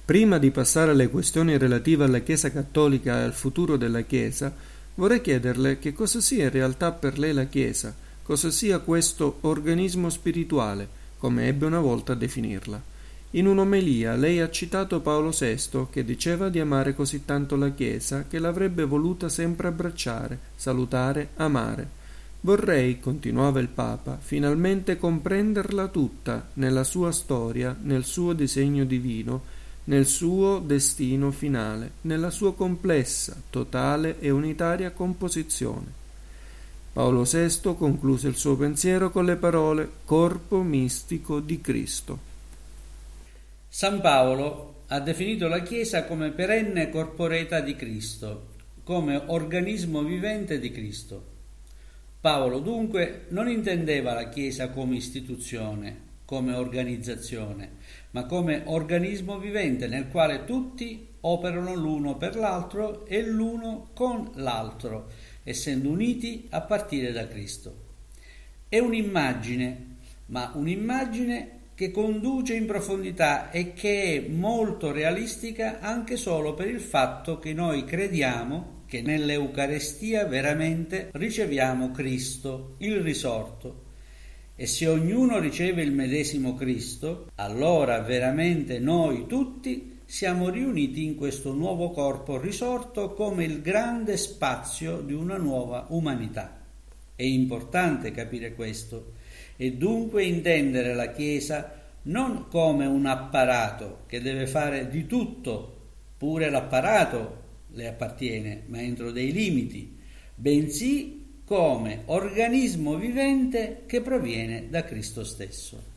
Prima di passare alle questioni relative alla Chiesa cattolica e al futuro della Chiesa, vorrei chiederle che cosa sia in realtà per lei la Chiesa, cosa sia questo organismo spirituale, come ebbe una volta a definirla. In un'omelia lei ha citato Paolo VI che diceva di amare così tanto la Chiesa che l'avrebbe voluta sempre abbracciare, salutare, amare. Vorrei, continuava il Papa, finalmente comprenderla tutta nella sua storia, nel suo disegno divino, nel suo destino finale, nella sua complessa, totale e unitaria composizione. Paolo VI concluse il suo pensiero con le parole «corpo mistico di Cristo». San Paolo ha definito la Chiesa come perenne corporeità di Cristo, come organismo vivente di Cristo. Paolo dunque non intendeva la Chiesa come istituzione, come organizzazione, ma come organismo vivente nel quale tutti operano l'uno per l'altro e l'uno con l'altro, essendo uniti a partire da Cristo. È un'immagine, ma un'immagine che conduce in profondità e che è molto realistica anche solo per il fatto che noi crediamo che nell'Eucarestia veramente riceviamo Cristo, il risorto. E se ognuno riceve il medesimo Cristo, allora veramente noi tutti siamo riuniti in questo nuovo corpo risorto come il grande spazio di una nuova umanità. È importante capire questo e dunque intendere la Chiesa non come un apparato che deve fare di tutto, pure l'apparato le appartiene, ma entro dei limiti, bensì come organismo vivente che proviene da Cristo stesso.